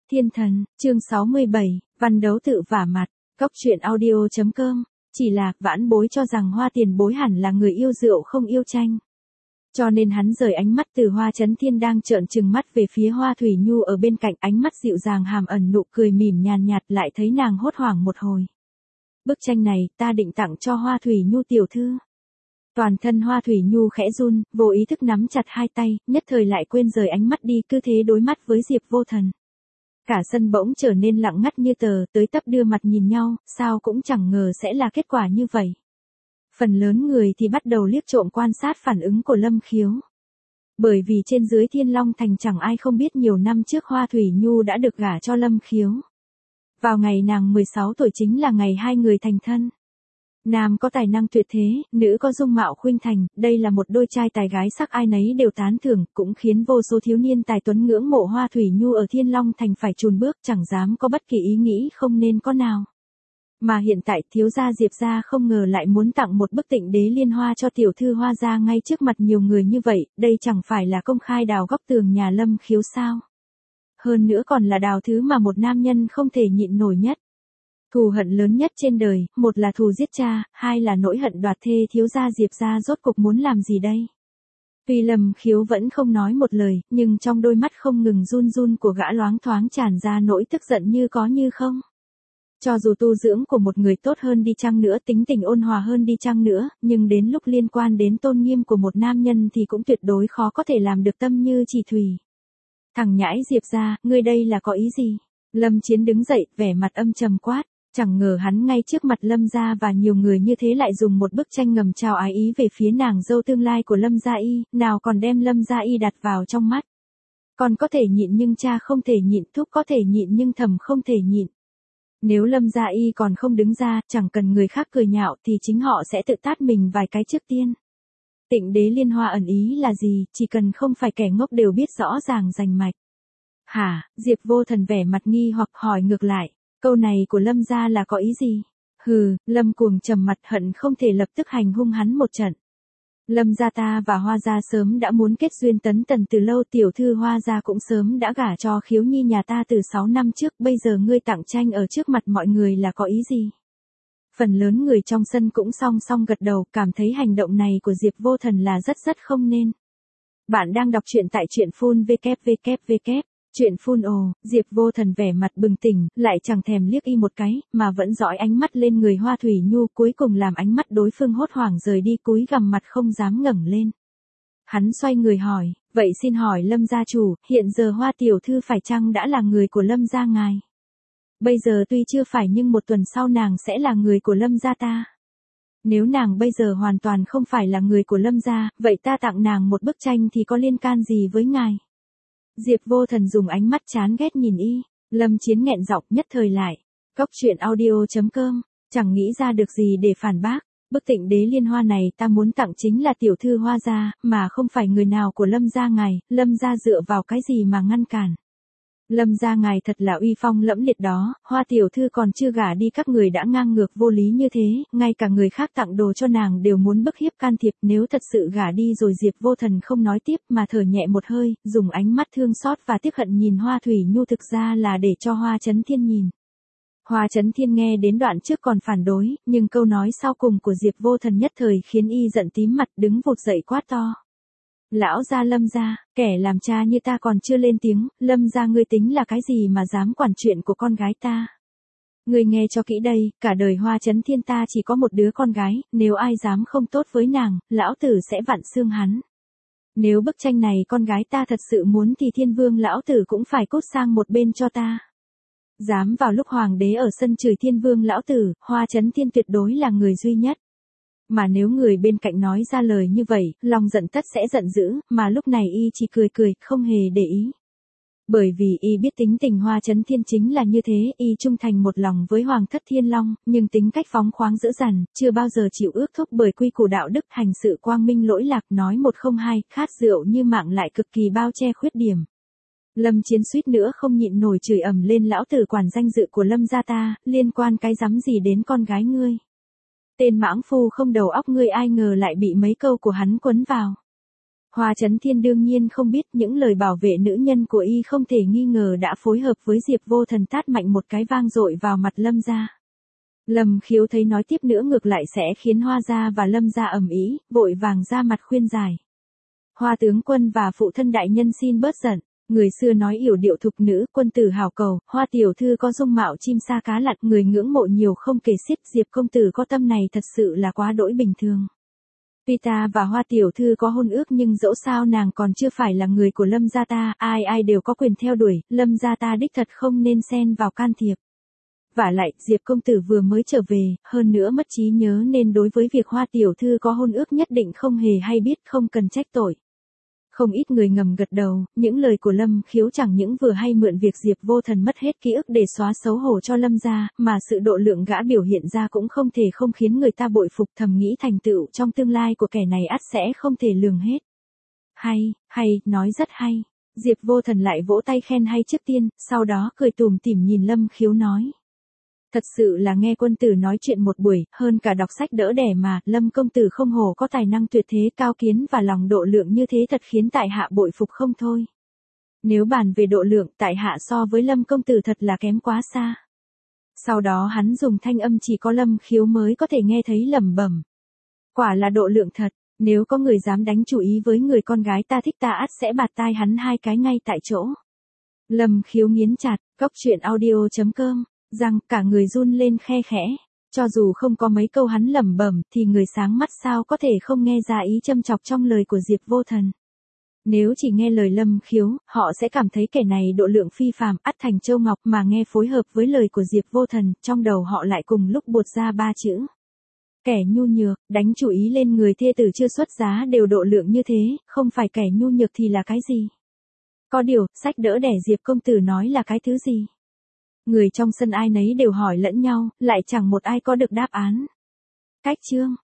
Thiên thần, chương 67, văn đấu tự vả mặt, cóc truyện audio.com, chỉ là vãn bối cho rằng Hoa tiền bối hẳn là người yêu rượu không yêu tranh. Cho nên hắn rời ánh mắt từ Hoa Chấn Thiên đang trợn trừng mắt về phía Hoa Thủy Nhu ở bên cạnh, ánh mắt dịu dàng hàm ẩn nụ cười mỉm nhàn nhạt, lại thấy nàng hốt hoảng một hồi. Bức tranh này ta định tặng cho Hoa Thủy Nhu tiểu thư. Toàn thân Hoa Thủy Nhu khẽ run, vô ý thức nắm chặt hai tay, nhất thời lại quên rời ánh mắt đi, cứ thế đối mắt với Diệp Vô Thần. Cả sân bỗng trở nên lặng ngắt như tờ, tới tấp đưa mặt nhìn nhau, sao cũng chẳng ngờ sẽ là kết quả như vậy. Phần lớn người thì bắt đầu liếc trộm quan sát phản ứng của Lâm Khiếu. Bởi vì trên dưới Thiên Long Thành chẳng ai không biết nhiều năm trước Hoa Thủy Nhu đã được gả cho Lâm Khiếu. Vào ngày nàng 16 tuổi chính là ngày hai người thành thân. Nam có tài năng tuyệt thế, nữ có dung mạo khuynh thành, đây là một đôi trai tài gái sắc ai nấy đều tán thưởng, cũng khiến vô số thiếu niên tài tuấn ngưỡng mộ Hoa Thủy Nhu ở Thiên Long Thành phải chùn bước, chẳng dám có bất kỳ ý nghĩ không nên có nào. Mà hiện tại thiếu gia Diệp gia không ngờ lại muốn tặng một bức Tịnh Đế Liên Hoa cho tiểu thư Hoa gia ngay trước mặt nhiều người như vậy, đây chẳng phải là công khai đào góc tường nhà Lâm Khiếu sao? Hơn nữa còn là đào thứ mà một nam nhân không thể nhịn nổi nhất. Thù hận lớn nhất trên đời, một là thù giết cha, hai là nỗi hận đoạt thê, thiếu gia Diệp gia rốt cục muốn làm gì đây? Tuy Lâm Khiếu vẫn không nói một lời, nhưng trong đôi mắt không ngừng run run của gã loáng thoáng tràn ra nỗi tức giận như có như không. Cho dù tu dưỡng của một người tốt hơn đi chăng nữa, tính tình ôn hòa hơn đi chăng nữa, nhưng đến lúc liên quan đến tôn nghiêm của một nam nhân thì cũng tuyệt đối khó có thể làm được tâm như chỉ thủy. Thằng nhãi Diệp gia, ngươi đây là có ý gì? Lâm Chiến đứng dậy, vẻ mặt âm trầm quát. Chẳng ngờ hắn ngay trước mặt Lâm gia và nhiều người như thế lại dùng một bức tranh ngầm chào ái ý về phía nàng dâu tương lai của Lâm gia y, nào còn đem Lâm gia y đặt vào trong mắt. Còn có thể nhịn nhưng cha không thể nhịn, thúc có thể nhịn nhưng thầm không thể nhịn. Nếu Lâm gia y còn không đứng ra, chẳng cần người khác cười nhạo thì chính họ sẽ tự tát mình vài cái trước tiên. Tịnh Đế Liên Hoa ẩn ý là gì, chỉ cần không phải kẻ ngốc đều biết rõ ràng rành mạch. Hả? Diệp Vô Thần vẻ mặt nghi hoặc hỏi ngược lại. Câu này của Lâm gia là có ý gì? Hừ, Lâm Cuồng trầm mặt hận không thể lập tức hành hung hắn một trận. Lâm gia ta và Hoa gia sớm đã muốn kết duyên tấn tần từ lâu, tiểu thư Hoa gia cũng sớm đã gả cho Khiếu Nhi nhà ta từ 6 năm trước, bây giờ ngươi tặng tranh ở trước mặt mọi người là có ý gì? Phần lớn người trong sân cũng song song gật đầu, cảm thấy hành động này của Diệp Vô Thần là rất không nên. Bạn đang đọc truyện tại truyện phun www. Chuyện phun ồ, Diệp Vô Thần vẻ mặt bừng tỉnh, lại chẳng thèm liếc y một cái, mà vẫn dõi ánh mắt lên người Hoa Thủy Nhu, cuối cùng làm ánh mắt đối phương hốt hoảng rời đi, cúi gằm mặt không dám ngẩng lên. Hắn xoay người hỏi, vậy xin hỏi Lâm gia chủ, hiện giờ Hoa tiểu thư phải chăng đã là người của Lâm gia ngài? Bây giờ tuy chưa phải nhưng một tuần sau nàng sẽ là người của Lâm gia ta. Nếu nàng bây giờ hoàn toàn không phải là người của Lâm gia, vậy ta tặng nàng một bức tranh thì có liên can gì với ngài? Diệp Vô Thần dùng ánh mắt chán ghét nhìn y, Lâm Chiến nghẹn giọng nhất thời lại. Cóc truyện audio.com, chẳng nghĩ ra được gì để phản bác, bức Tịnh Đế Liên Hoa này ta muốn tặng chính là tiểu thư Hoa gia, mà không phải người nào của Lâm gia ngài, Lâm gia dựa vào cái gì mà ngăn cản. Lâm gia ngài thật là uy phong lẫm liệt đó, Hoa tiểu thư còn chưa gả đi các người đã ngang ngược vô lý như thế, ngay cả người khác tặng đồ cho nàng đều muốn bức hiếp can thiệp, nếu thật sự gả đi rồi. Diệp Vô Thần không nói tiếp mà thở nhẹ một hơi, dùng ánh mắt thương xót và tiếc hận nhìn Hoa Thủy Nhu, thực ra là để cho Hoa Chấn Thiên nhìn. Hoa Chấn Thiên nghe đến đoạn trước còn phản đối, nhưng câu nói sau cùng của Diệp Vô Thần nhất thời khiến y giận tím mặt, đứng vụt dậy quát to. Lão gia Lâm gia, kẻ làm cha như ta còn chưa lên tiếng, Lâm gia ngươi tính là cái gì mà dám quản chuyện của con gái ta? Ngươi nghe cho kỹ đây, cả đời Hoa Chấn Thiên ta chỉ có một đứa con gái, nếu ai dám không tốt với nàng, lão tử sẽ vặn xương hắn. Nếu bức tranh này con gái ta thật sự muốn thì Thiên Vương lão tử cũng phải cút sang một bên cho ta. Dám vào lúc hoàng đế ở sân chửi Thiên Vương lão tử, Hoa Chấn Thiên tuyệt đối là người duy nhất. Mà nếu người bên cạnh nói ra lời như vậy, lòng giận tất sẽ giận dữ, mà lúc này y chỉ cười, không hề để ý. Bởi vì y biết tính tình Hoa Chấn Thiên chính là như thế, y trung thành một lòng với Hoàng thất Thiên Long, nhưng tính cách phóng khoáng dữ dằn, chưa bao giờ chịu ước thúc bởi quy củ đạo đức, hành sự quang minh lỗi lạc, nói một không hai, khát rượu như mạng lại cực kỳ bao che khuyết điểm. Lâm Chiến suýt nữa không nhịn nổi chửi ầm lên, lão tử quản danh dự của Lâm gia ta, liên quan cái rắm gì đến con gái ngươi? Tên mãng phu không đầu óc ngươi, ai ngờ lại bị mấy câu của hắn quấn vào. Hoa Chấn Thiên đương nhiên không biết những lời bảo vệ nữ nhân của y không thể nghi ngờ đã phối hợp với Diệp Vô Thần tát mạnh một cái vang dội vào mặt Lâm gia. Lâm Khiếu thấy nói tiếp nữa ngược lại sẽ khiến Hoa gia và Lâm gia ầm ĩ, vội vàng ra mặt khuyên giải. Hoa tướng quân và phụ thân đại nhân xin bớt giận, người xưa nói yểu điệu thục nữ, quân tử hảo cầu, Hoa tiểu thư có dung mạo chim sa cá lặn, người ngưỡng mộ nhiều không kể xiết, Diệp công tử có tâm này thật sự là quá đỗi bình thường. Tuy ta và Hoa tiểu thư có hôn ước nhưng dẫu sao nàng còn chưa phải là người của Lâm gia ta, ai ai đều có quyền theo đuổi, Lâm gia ta đích thật không nên xen vào can thiệp. Vả lại, Diệp công tử vừa mới trở về, hơn nữa mất trí nhớ nên đối với việc Hoa tiểu thư có hôn ước nhất định không hề hay biết, không cần trách tội. Không ít người ngầm gật đầu, những lời của Lâm Khiếu chẳng những vừa hay mượn việc Diệp Vô Thần mất hết ký ức để xóa xấu hổ cho Lâm gia, mà sự độ lượng gã biểu hiện ra cũng không thể không khiến người ta bội phục, thầm nghĩ thành tựu trong tương lai của kẻ này ắt sẽ không thể lường hết. Hay, nói rất hay. Diệp Vô Thần lại vỗ tay khen hay trước tiên, sau đó cười tủm tỉm nhìn Lâm Khiếu nói. Thật sự là nghe quân tử nói chuyện một buổi, hơn cả đọc sách đỡ đẻ mà, Lâm công tử không hổ có tài năng tuyệt thế, cao kiến và lòng độ lượng như thế thật khiến tại hạ bội phục không thôi. Nếu bàn về độ lượng, tại hạ so với Lâm công tử thật là kém quá xa. Sau đó hắn dùng thanh âm chỉ có Lâm Khiếu mới có thể nghe thấy lẩm bẩm. Quả là độ lượng thật, nếu có người dám đánh chủ ý với người con gái ta thích ta ắt sẽ bạt tai hắn hai cái ngay tại chỗ. Lâm Khiếu nghiến chặt, coctruyện.audio.com. Rằng cả người run lên khe khẽ, cho dù không có mấy câu hắn lẩm bẩm thì người sáng mắt sao có thể không nghe ra ý châm chọc trong lời của Diệp Vô Thần. Nếu chỉ nghe lời Lâm Khiếu, họ sẽ cảm thấy kẻ này độ lượng phi phàm, ắt thành châu ngọc, mà nghe phối hợp với lời của Diệp Vô Thần, trong đầu họ lại cùng lúc buột ra ba chữ. Kẻ nhu nhược, đánh chủ ý lên người thê tử chưa xuất giá đều độ lượng như thế, không phải kẻ nhu nhược thì là cái gì? Có điều, sách đỡ đẻ Diệp công tử nói là cái thứ gì? Người trong sân ai nấy đều hỏi lẫn nhau, lại chẳng một ai có được đáp án. Cách chương